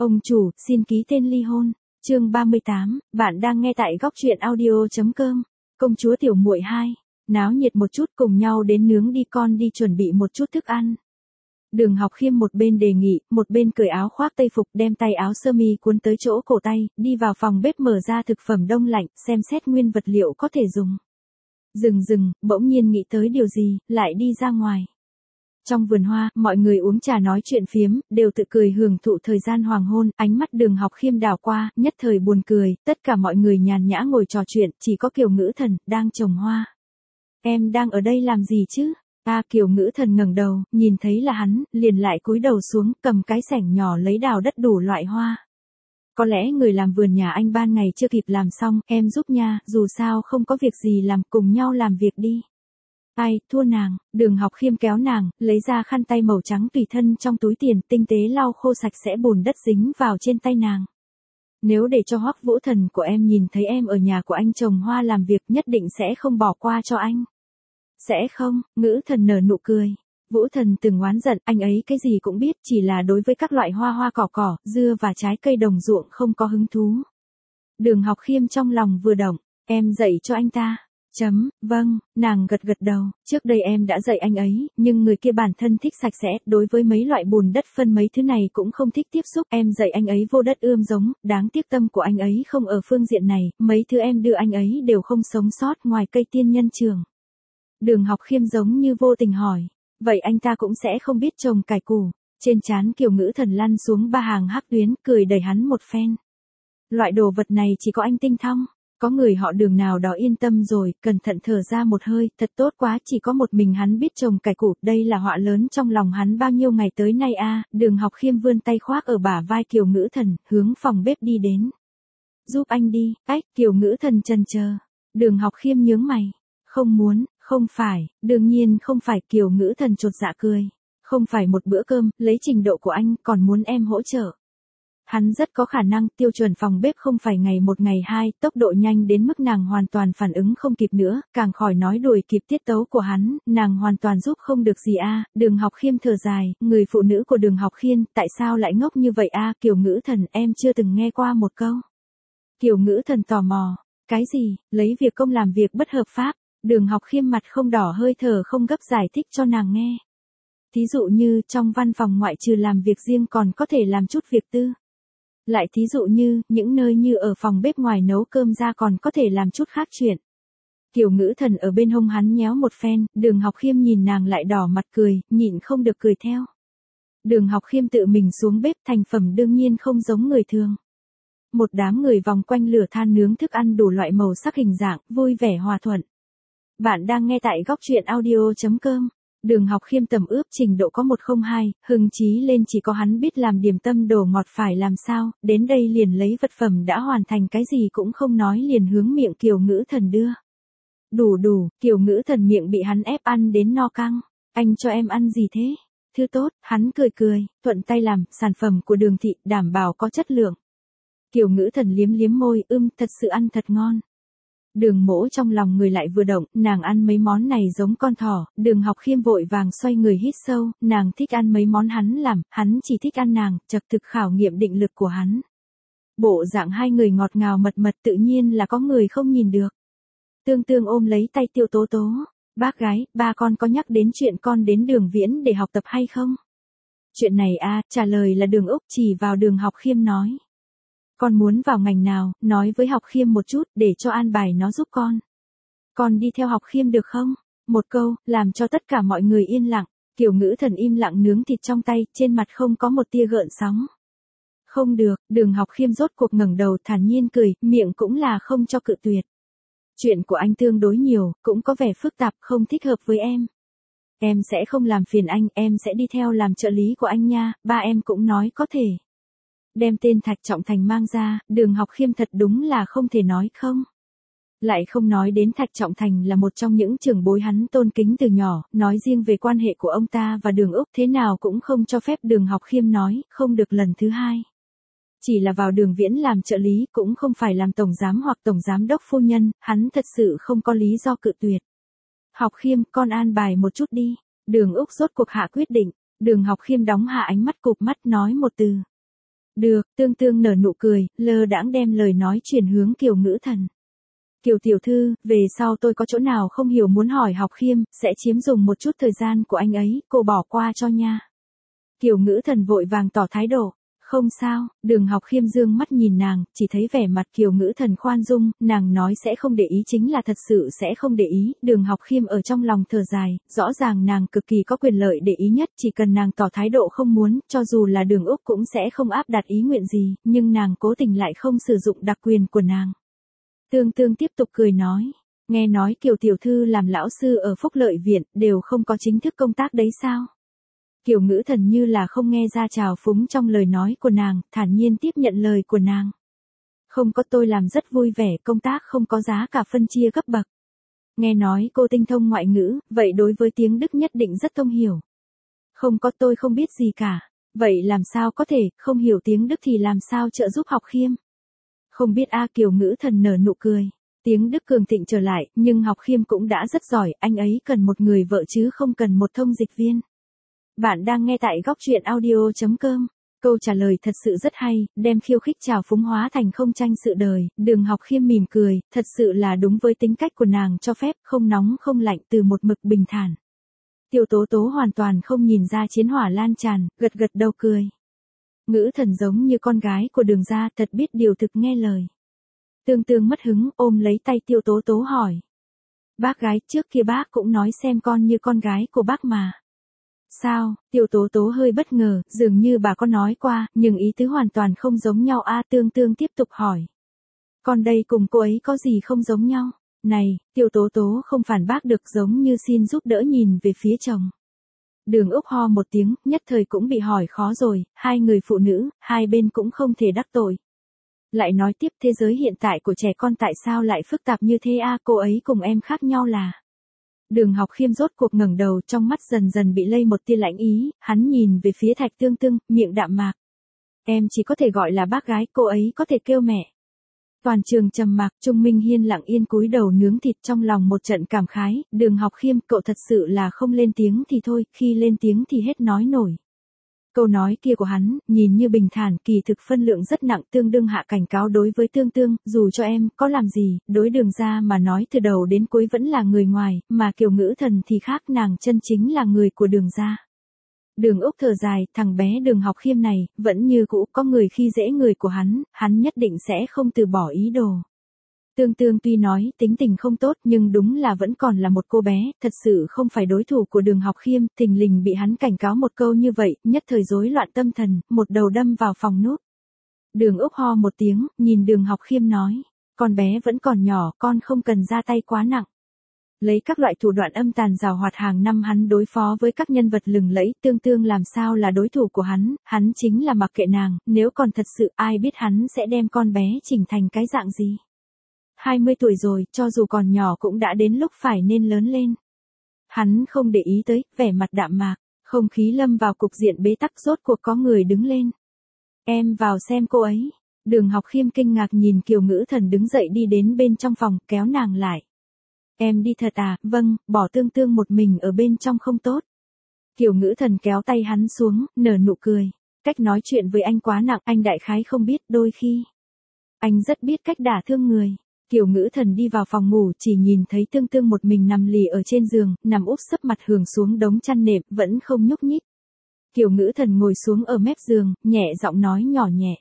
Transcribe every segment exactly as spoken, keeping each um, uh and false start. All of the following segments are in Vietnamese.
Ông chủ, xin ký tên ly hôn. Chương ba mươi tám, bạn đang nghe tại góc truyện audio.com. Công chúa tiểu muội hai, náo nhiệt một chút cùng nhau đến nướng đi con đi chuẩn bị một chút thức ăn. Đường Học Khiêm một bên đề nghị, một bên cởi áo khoác tây phục đem tay áo sơ mi cuốn tới chỗ cổ tay, đi vào phòng bếp mở ra thực phẩm đông lạnh, xem xét nguyên vật liệu có thể dùng. Dừng dừng, bỗng nhiên nghĩ tới điều gì, lại đi ra ngoài. Trong vườn hoa, mọi người uống trà nói chuyện phiếm, đều tự cười hưởng thụ thời gian hoàng hôn, ánh mắt Đường Học Khiêm đảo qua, nhất thời buồn cười, tất cả mọi người nhàn nhã ngồi trò chuyện, chỉ có Kiều Ngữ Thần, đang trồng hoa. Em đang ở đây làm gì chứ? À, Kiều Ngữ Thần ngẩng đầu, nhìn thấy là hắn, liền lại cúi đầu xuống, cầm cái xẻng nhỏ lấy đào đất đủ loại hoa. Có lẽ người làm vườn nhà anh ban ngày chưa kịp làm xong, em giúp nha, dù sao không có việc gì làm, cùng nhau làm việc đi. Ai, thua nàng. Đường Học Khiêm kéo nàng, lấy ra khăn tay màu trắng tùy thân trong túi tiền, tinh tế lau khô sạch sẽ bùn đất dính vào trên tay nàng. Nếu để cho Hoắc Vũ Thần của em nhìn thấy em ở nhà của anh trồng hoa làm việc, nhất định sẽ không bỏ qua cho anh. Sẽ không? Ngữ Thần nở nụ cười. Vũ Thần từng oán giận, anh ấy cái gì cũng biết, chỉ là đối với các loại hoa hoa cỏ cỏ, dưa và trái cây đồng ruộng không có hứng thú. Đường Học Khiêm trong lòng vừa động, em dạy cho anh ta. Chấm, vâng, nàng gật gật đầu, trước đây em đã dạy anh ấy, nhưng người kia bản thân thích sạch sẽ, đối với mấy loại bùn đất phân mấy thứ này cũng không thích tiếp xúc, em dạy anh ấy vô đất ươm giống, đáng tiếc tâm của anh ấy không ở phương diện này, mấy thứ em đưa anh ấy đều không sống sót ngoài cây tiên nhân trường. Đường Học Khiêm giống như vô tình hỏi, vậy anh ta cũng sẽ không biết trồng cải củ. Trên trán Kiều Ngữ Thần lăn xuống ba hàng hắc tuyến, cười đẩy hắn một phen. Loại đồ vật này chỉ có anh tinh thông. Có người họ Đường nào đó yên tâm rồi, cẩn thận thở ra một hơi, thật tốt quá, chỉ có một mình hắn biết trồng cải củ, đây là họa lớn trong lòng hắn bao nhiêu ngày tới nay a. À, Đường Học Khiêm vươn tay khoác ở bả vai Kiều Ngữ Thần, hướng phòng bếp đi đến. Giúp anh đi. Ách, Kiều Ngữ Thần chần chờ. Đường Học Khiêm nhướng mày. Không muốn, không phải, đương nhiên không phải. Kiều Ngữ Thần chột dạ cười. Không phải một bữa cơm, lấy trình độ của anh, còn muốn em hỗ trợ. Hắn rất có khả năng, tiêu chuẩn phòng bếp không phải ngày một ngày hai, tốc độ nhanh đến mức nàng hoàn toàn phản ứng không kịp nữa, càng khỏi nói đuổi kịp tiết tấu của hắn, nàng hoàn toàn giúp không được gì a. À. Đường Học Khiêm thở dài, người phụ nữ của Đường Học Khiêm, tại sao lại ngốc như vậy a? À? Kiều Ngữ Thần, em chưa từng nghe qua một câu. Kiều Ngữ Thần tò mò, cái gì, lấy việc công làm việc bất hợp pháp? Đường Học Khiêm mặt không đỏ hơi thở không gấp giải thích cho nàng nghe. Thí dụ như, trong văn phòng ngoại trừ làm việc riêng còn có thể làm chút việc tư. Lại thí dụ như, những nơi như ở phòng bếp ngoài nấu cơm ra còn có thể làm chút khác chuyện. Kiều Ngữ Thần ở bên hông hắn nhéo một phen, Đường Học Khiêm nhìn nàng lại đỏ mặt cười, nhịn không được cười theo. Đường Học Khiêm tự mình xuống bếp, thành phẩm đương nhiên không giống người thường. Một đám người vòng quanh lửa than nướng thức ăn đủ loại màu sắc hình dạng, vui vẻ hòa thuận. Bạn đang nghe tại góc truyện audio.com. Đường Học Khiêm tầm ướp trình độ có một không hai, hưng chí lên chỉ có hắn biết làm điểm tâm đồ ngọt phải làm sao, đến đây liền lấy vật phẩm đã hoàn thành cái gì cũng không nói liền hướng miệng Kiều Ngữ Thần đưa. Đủ đủ, Kiều Ngữ Thần miệng bị hắn ép ăn đến no căng, anh cho em ăn gì thế? Thứ tốt, hắn cười cười, thuận tay làm, sản phẩm của Đường thị, đảm bảo có chất lượng. Kiều Ngữ Thần liếm liếm môi, ưm, thật sự ăn thật ngon. Đường Mỗ trong lòng người lại vừa động, nàng ăn mấy món này giống con thỏ, Đường Học Khiêm vội vàng xoay người hít sâu, nàng thích ăn mấy món hắn làm, hắn chỉ thích ăn nàng, chật thực khảo nghiệm định lực của hắn. Bộ dạng hai người ngọt ngào mật mật tự nhiên là có người không nhìn được. Tương Tương ôm lấy tay Tiêu Tố Tố, bác gái, ba con có nhắc đến chuyện con đến Đường Viễn để học tập hay không? Chuyện này a, à, trả lời là Đường Úc chỉ vào Đường Học Khiêm nói. Con muốn vào ngành nào, nói với Học Khiêm một chút, để cho an bài nó giúp con. Con đi theo Học Khiêm được không? Một câu, làm cho tất cả mọi người yên lặng. Kiều Ngữ Thần im lặng nướng thịt trong tay, trên mặt không có một tia gợn sóng. Không được, Đường Học Khiêm rốt cuộc ngẩng đầu thản nhiên cười, miệng cũng là không cho cự tuyệt. Chuyện của anh tương đối nhiều, cũng có vẻ phức tạp, không thích hợp với em. Em sẽ không làm phiền anh, em sẽ đi theo làm trợ lý của anh nha, ba em cũng nói có thể. Đem tên Thạch Trọng Thành mang ra, Đường Học Khiêm thật đúng là không thể nói không. Lại không nói đến Thạch Trọng Thành là một trong những trưởng bối hắn tôn kính từ nhỏ, nói riêng về quan hệ của ông ta và Đường Úc thế nào cũng không cho phép Đường Học Khiêm nói, không được lần thứ hai. Chỉ là vào Đường Viễn làm trợ lý, cũng không phải làm tổng giám hoặc tổng giám đốc phu nhân, hắn thật sự không có lý do cự tuyệt. Học Khiêm, con an bài một chút đi. Đường Úc rốt cuộc hạ quyết định, Đường Học Khiêm đóng hạ ánh mắt cụp mắt nói một từ. Được, Tương Tương nở nụ cười, lơ đãng đem lời nói chuyển hướng Kiều Ngữ Thần. Kiều tiểu thư, về sau tôi có chỗ nào không hiểu muốn hỏi Học Khiêm, sẽ chiếm dùng một chút thời gian của anh ấy, cô bỏ qua cho nha. Kiều Ngữ Thần vội vàng tỏ thái độ. Không sao, Đường Học Khiêm dương mắt nhìn nàng, chỉ thấy vẻ mặt Kiều Ngữ Thần khoan dung, nàng nói sẽ không để ý chính là thật sự sẽ không để ý, Đường Học Khiêm ở trong lòng thở dài, rõ ràng nàng cực kỳ có quyền lợi để ý nhất, chỉ cần nàng tỏ thái độ không muốn, cho dù là Đường Úc cũng sẽ không áp đặt ý nguyện gì, nhưng nàng cố tình lại không sử dụng đặc quyền của nàng. Tương Tương tiếp tục cười nói, nghe nói Kiều tiểu thư làm lão sư ở Phúc Lợi Viện, đều không có chính thức công tác đấy sao? Kiều Ngữ Thần như là không nghe ra trào phúng trong lời nói của nàng, thản nhiên tiếp nhận lời của nàng. Không có, tôi làm rất vui vẻ, công tác không có giá cả phân chia cấp bậc. Nghe nói cô tinh thông ngoại ngữ, vậy đối với tiếng Đức nhất định rất thông hiểu. Không có, tôi không biết gì cả. Vậy làm sao có thể, không hiểu tiếng Đức thì làm sao trợ giúp Học Khiêm? Không biết a Kiều Ngữ Thần nở nụ cười. Tiếng Đức cường thịnh trở lại, nhưng Học Khiêm cũng đã rất giỏi, anh ấy cần một người vợ chứ không cần một thông dịch viên. Bạn đang nghe tại góc truyện audio chấm com. Câu trả lời thật sự rất hay, đem khiêu khích trào phúng hóa thành không tranh sự đời, Đường Học Khiêm mỉm cười, thật sự là đúng với tính cách của nàng cho phép, không nóng không lạnh từ một mực bình thản. Tiêu Tố Tố hoàn toàn không nhìn ra chiến hỏa lan tràn, gật gật đầu cười. Ngữ Thần giống như con gái của Đường gia, thật biết điều thực nghe lời. Tương Tương mất hứng, ôm lấy tay Tiêu Tố Tố hỏi. Bác gái, trước kia bác cũng nói xem con như con gái của bác mà. Sao? Tiêu Tố Tố hơi bất ngờ, dường như bà có nói qua, nhưng ý tứ hoàn toàn không giống nhau a. Tương Tương tiếp tục hỏi. Con đây cùng cô ấy có gì không giống nhau? Này, Tiêu Tố Tố không phản bác được, giống như xin giúp đỡ nhìn về phía chồng. Đường Úc ho một tiếng, nhất thời cũng bị hỏi khó rồi, hai người phụ nữ, hai bên cũng không thể đắc tội. Lại nói tiếp, thế giới hiện tại của trẻ con tại sao lại phức tạp như thế a? Cô ấy cùng em khác nhau là... Đường Học Khiêm rốt cuộc ngẩng đầu, trong mắt dần dần bị lây một tia lãnh ý, hắn nhìn về phía Thạch Tương Tương, miệng đạm mạc. Em chỉ có thể gọi là bác gái, cô ấy có thể kêu mẹ. Toàn trường trầm mặc, Trung Minh Hiên lặng yên cúi đầu nướng thịt, trong lòng một trận cảm khái, Đường Học Khiêm, cậu thật sự là không lên tiếng thì thôi, khi lên tiếng thì hết nói nổi. Câu nói kia của hắn, nhìn như bình thản, kỳ thực phân lượng rất nặng, tương đương hạ cảnh cáo đối với Tương Tương, dù cho em có làm gì, đối Đường gia mà nói từ đầu đến cuối vẫn là người ngoài, mà Kiều Ngữ Thần thì khác, nàng chân chính là người của Đường gia. Đường Úc thở dài, thằng bé Đường Học Khiêm này, vẫn như cũ có người khi dễ người của hắn, hắn nhất định sẽ không từ bỏ ý đồ. Tương Tương tuy nói tính tình không tốt nhưng đúng là vẫn còn là một cô bé, thật sự không phải đối thủ của Đường Học Khiêm, thình lình bị hắn cảnh cáo một câu như vậy, nhất thời rối loạn tâm thần, một đầu đâm vào phòng núp. Đường Úc ho một tiếng, nhìn Đường Học Khiêm nói, con bé vẫn còn nhỏ, con không cần ra tay quá nặng. Lấy các loại thủ đoạn âm tàn giàu hoạt hàng năm hắn đối phó với các nhân vật lừng lẫy, Tương Tương làm sao là đối thủ của hắn, hắn chính là mặc kệ nàng, nếu còn thật sự ai biết hắn sẽ đem con bé chỉnh thành cái dạng gì. hai mươi tuổi rồi, cho dù còn nhỏ cũng đã đến lúc phải nên lớn lên. Hắn không để ý tới, vẻ mặt đạm mạc, không khí lâm vào cục diện bế tắc, rốt cuộc có người đứng lên. Em vào xem cô ấy. Đường Học Khiêm kinh ngạc nhìn Kiều Ngữ Thần đứng dậy đi đến bên trong phòng, kéo nàng lại. Em đi thật à? Vâng, bỏ Tương Tương một mình ở bên trong không tốt. Kiều Ngữ Thần kéo tay hắn xuống, nở nụ cười. Cách nói chuyện với anh quá nặng, anh đại khái không biết, đôi khi. Anh rất biết cách đả thương người. Kiều Ngữ Thần đi vào phòng ngủ, chỉ nhìn thấy Tương Tương một mình nằm lì ở trên giường, nằm úp sấp mặt hưởng xuống đống chăn nệm, vẫn không nhúc nhích. Kiều Ngữ Thần ngồi xuống ở mép giường, nhẹ giọng nói nhỏ nhẹ.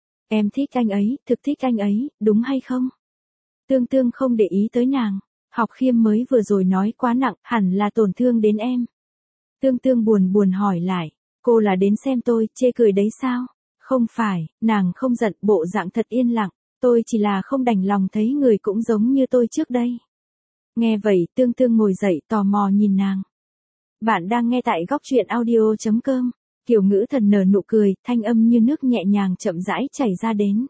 Em thích anh ấy, thực thích anh ấy, đúng hay không? Tương Tương không để ý tới nàng. Học Khiêm mới vừa rồi nói quá nặng, hẳn là tổn thương đến em. Tương Tương buồn buồn hỏi lại, cô là đến xem tôi, chê cười đấy sao? Không phải, nàng không giận, bộ dạng thật yên lặng. Tôi chỉ là không đành lòng thấy người cũng giống như tôi trước đây. Nghe vậy, Tương Tương ngồi dậy, tò mò nhìn nàng. Bạn đang nghe tại góc truyện audio chấm com. Kiều Ngữ Thần nở nụ cười, thanh âm như nước nhẹ nhàng chậm rãi chảy ra đến.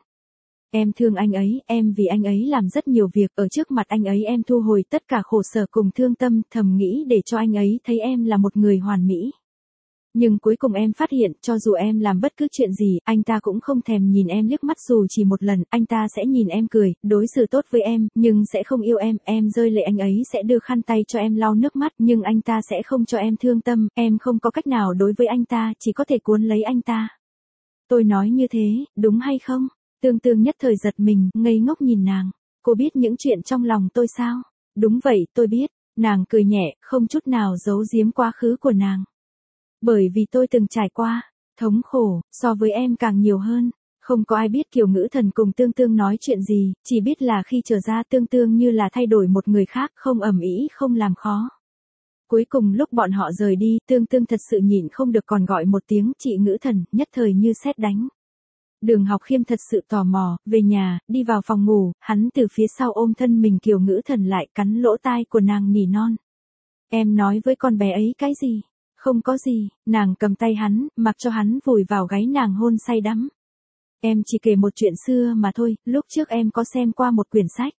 Em thương anh ấy, em vì anh ấy làm rất nhiều việc, ở trước mặt anh ấy em thu hồi tất cả khổ sở cùng thương tâm, thầm nghĩ để cho anh ấy thấy em là một người hoàn mỹ. Nhưng cuối cùng em phát hiện, cho dù em làm bất cứ chuyện gì, anh ta cũng không thèm nhìn em liếc mắt dù chỉ một lần, anh ta sẽ nhìn em cười, đối xử tốt với em, nhưng sẽ không yêu em, em rơi lệ anh ấy sẽ đưa khăn tay cho em lau nước mắt, nhưng anh ta sẽ không cho em thương tâm, em không có cách nào đối với anh ta, chỉ có thể cuốn lấy anh ta. Tôi nói như thế, đúng hay không? Tương Tương nhất thời giật mình, ngây ngốc nhìn nàng. Cô biết những chuyện trong lòng tôi sao? Đúng vậy, tôi biết. Nàng cười nhẹ, không chút nào giấu giếm quá khứ của nàng. Bởi vì tôi từng trải qua, thống khổ, so với em càng nhiều hơn. Không có ai biết Kiều Ngữ Thần cùng Tương Tương nói chuyện gì, chỉ biết là khi trở ra Tương Tương như là thay đổi một người khác, không ầm ĩ, không làm khó. Cuối cùng lúc bọn họ rời đi, Tương Tương thật sự nhịn không được còn gọi một tiếng chị Ngữ Thần, nhất thời như sét đánh. Đường Học Khiêm thật sự tò mò, về nhà, đi vào phòng ngủ, hắn từ phía sau ôm thân mình Kiều Ngữ Thần lại cắn lỗ tai của nàng nỉ non. Em nói với con bé ấy cái gì? Không có gì, nàng cầm tay hắn, mặc cho hắn vùi vào gáy nàng hôn say đắm. Em chỉ kể một chuyện xưa mà thôi, lúc trước em có xem qua một quyển sách.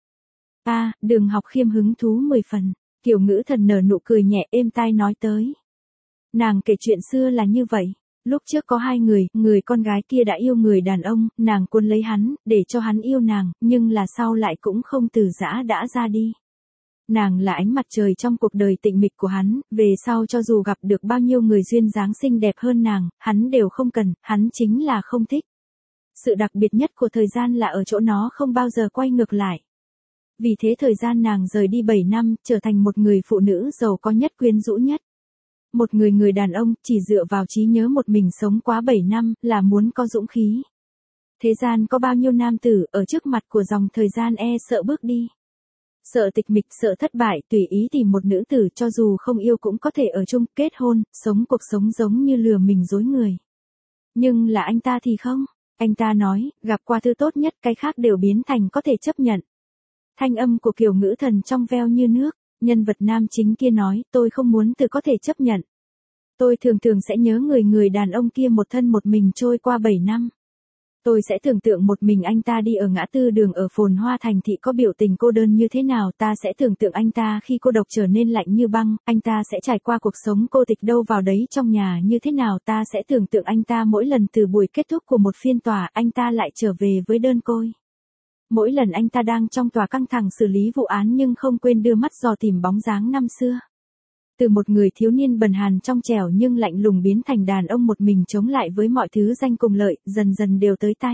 À, Đường Học Khiêm hứng thú mười phần, Kiều Ngữ Thần nở nụ cười nhẹ êm tai nói tới. Nàng kể chuyện xưa là như vậy. Lúc trước có hai người, người con gái kia đã yêu người đàn ông, nàng cuốn lấy hắn, để cho hắn yêu nàng, nhưng là sau lại cũng không từ giã đã ra đi. Nàng là ánh mặt trời trong cuộc đời tịnh mịch của hắn, về sau cho dù gặp được bao nhiêu người duyên dáng xinh đẹp hơn nàng, hắn đều không cần, hắn chính là không thích. Sự đặc biệt nhất của thời gian là ở chỗ nó không bao giờ quay ngược lại. Vì thế thời gian nàng rời đi bảy năm, trở thành một người phụ nữ giàu có nhất quyến rũ nhất. Một người người đàn ông, chỉ dựa vào trí nhớ một mình sống quá bảy năm, là muốn có dũng khí. Thế gian có bao nhiêu nam tử, ở trước mặt của dòng thời gian e sợ bước đi. Sợ tịch mịch, sợ thất bại, tùy ý tìm một nữ tử cho dù không yêu cũng có thể ở chung, kết hôn, sống cuộc sống giống như lừa mình dối người. Nhưng là anh ta thì không. Anh ta nói, gặp qua thứ tốt nhất, cái khác đều biến thành có thể chấp nhận. Thanh âm của Kiều Ngữ Thần trong veo như nước. Nhân vật nam chính kia nói, tôi không muốn từ có thể chấp nhận. Tôi thường thường sẽ nhớ người người đàn ông kia một thân một mình trôi qua bảy năm. Tôi sẽ tưởng tượng một mình anh ta đi ở ngã tư đường ở phồn hoa thành thị có biểu tình cô đơn như thế nào. Ta sẽ tưởng tượng anh ta khi cô độc trở nên lạnh như băng, anh ta sẽ trải qua cuộc sống cô tịch đâu vào đấy trong nhà như thế nào. Ta sẽ tưởng tượng anh ta mỗi lần từ buổi kết thúc của một phiên tòa, anh ta lại trở về với đơn côi. Mỗi lần anh ta đang trong tòa căng thẳng xử lý vụ án nhưng không quên đưa mắt dò tìm bóng dáng năm xưa. Từ một người thiếu niên bần hàn trong trẻo nhưng lạnh lùng biến thành đàn ông một mình chống lại với mọi thứ danh cùng lợi, dần dần đều tới tay.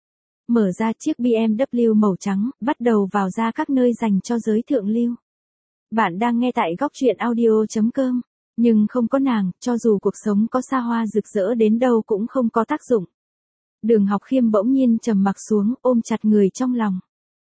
Mở ra chiếc bê em vê màu trắng, bắt đầu vào ra các nơi dành cho giới thượng lưu. Bạn đang nghe tại góc truyện audio chấm com. Nhưng không có nàng, cho dù cuộc sống có xa hoa rực rỡ đến đâu cũng không có tác dụng. Đường Học Khiêm bỗng nhiên trầm mặc xuống, ôm chặt người trong lòng.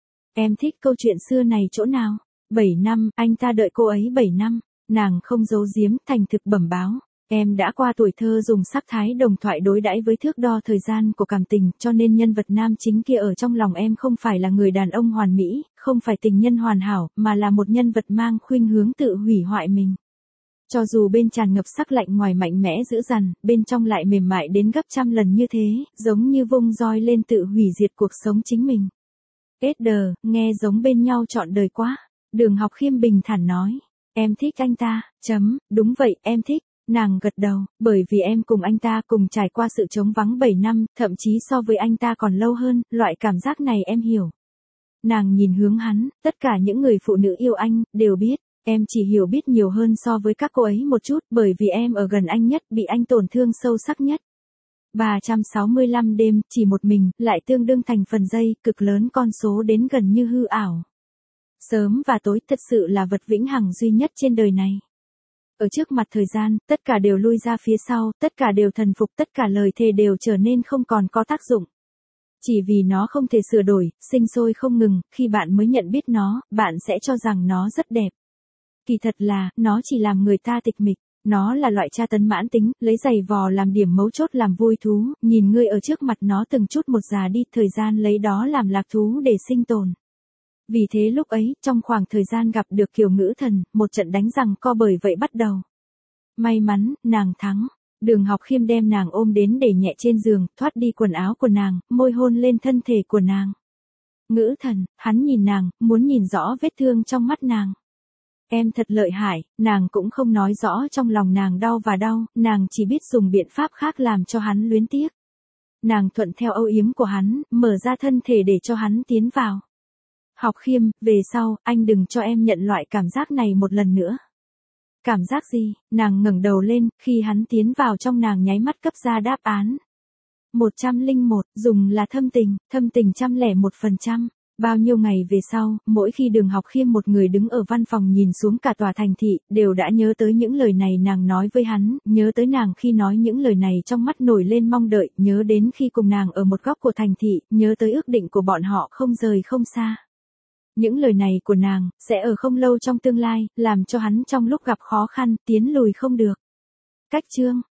Em thích câu chuyện xưa này chỗ nào? Bảy năm, anh ta đợi cô ấy bảy năm. Nàng không giấu giếm, thành thực bẩm báo. Em đã qua tuổi thơ dùng sắc thái đồng thoại đối đãi với thước đo thời gian của cảm tình, cho nên nhân vật nam chính kia ở trong lòng em không phải là người đàn ông hoàn mỹ, không phải tình nhân hoàn hảo, mà là một nhân vật mang khuynh hướng tự hủy hoại mình. Cho dù bên tràn ngập sắc lạnh ngoài mạnh mẽ dữ dằn, bên trong lại mềm mại đến gấp trăm lần như thế, giống như vung roi lên tự hủy diệt cuộc sống chính mình. ét đờ, nghe giống bên nhau trọn đời quá. Đường Học Khiêm bình thản nói. Em thích anh ta, chấm, đúng vậy, em thích. Nàng gật đầu, bởi vì em cùng anh ta cùng trải qua sự trống vắng bảy năm, thậm chí so với anh ta còn lâu hơn, loại cảm giác này em hiểu. Nàng nhìn hướng hắn, tất cả những người phụ nữ yêu anh, đều biết. Em chỉ hiểu biết nhiều hơn so với các cô ấy một chút, bởi vì em ở gần anh nhất, bị anh tổn thương sâu sắc nhất. ba trăm sáu mươi lăm đêm, chỉ một mình, lại tương đương thành phần giây, cực lớn con số đến gần như hư ảo. Sớm và tối thật sự là vật vĩnh hằng duy nhất trên đời này. Ở trước mặt thời gian, tất cả đều lui ra phía sau, tất cả đều thần phục, tất cả lời thề đều trở nên không còn có tác dụng. Chỉ vì nó không thể sửa đổi, sinh sôi không ngừng, khi bạn mới nhận biết nó, bạn sẽ cho rằng nó rất đẹp. Kỳ thật là, nó chỉ làm người ta tịch mịch. Nó là loại tra tấn mãn tính, lấy giày vò làm điểm mấu chốt làm vui thú, nhìn ngươi ở trước mặt nó từng chút một già đi, thời gian lấy đó làm lạc thú để sinh tồn. Vì thế lúc ấy, trong khoảng thời gian gặp được Kiều Ngữ Thần, một trận đánh giằng co bởi vậy bắt đầu. May mắn, nàng thắng. Đường Học Khiêm đem nàng ôm đến để nhẹ trên giường, thoát đi quần áo của nàng, môi hôn lên thân thể của nàng. Ngữ Thần, hắn nhìn nàng, muốn nhìn rõ vết thương trong mắt nàng. Em thật lợi hại, nàng cũng không nói rõ trong lòng nàng đau và đau, nàng chỉ biết dùng biện pháp khác làm cho hắn luyến tiếc. Nàng thuận theo âu yếm của hắn, mở ra thân thể để cho hắn tiến vào. Học Khiêm, về sau, anh đừng cho em nhận loại cảm giác này một lần nữa. Cảm giác gì? Nàng ngẩng đầu lên, khi hắn tiến vào trong nàng nháy mắt cấp ra đáp án. một trăm lẻ một, dùng là thâm tình, thâm tình trăm lẻ một phần trăm. Bao nhiêu ngày về sau, mỗi khi Đường Học Khiêm một người đứng ở văn phòng nhìn xuống cả tòa thành thị, đều đã nhớ tới những lời này nàng nói với hắn, nhớ tới nàng khi nói những lời này trong mắt nổi lên mong đợi, nhớ đến khi cùng nàng ở một góc của thành thị, nhớ tới ước định của bọn họ không rời không xa. Những lời này của nàng, sẽ ở không lâu trong tương lai, làm cho hắn trong lúc gặp khó khăn, tiến lùi không được. Cách chương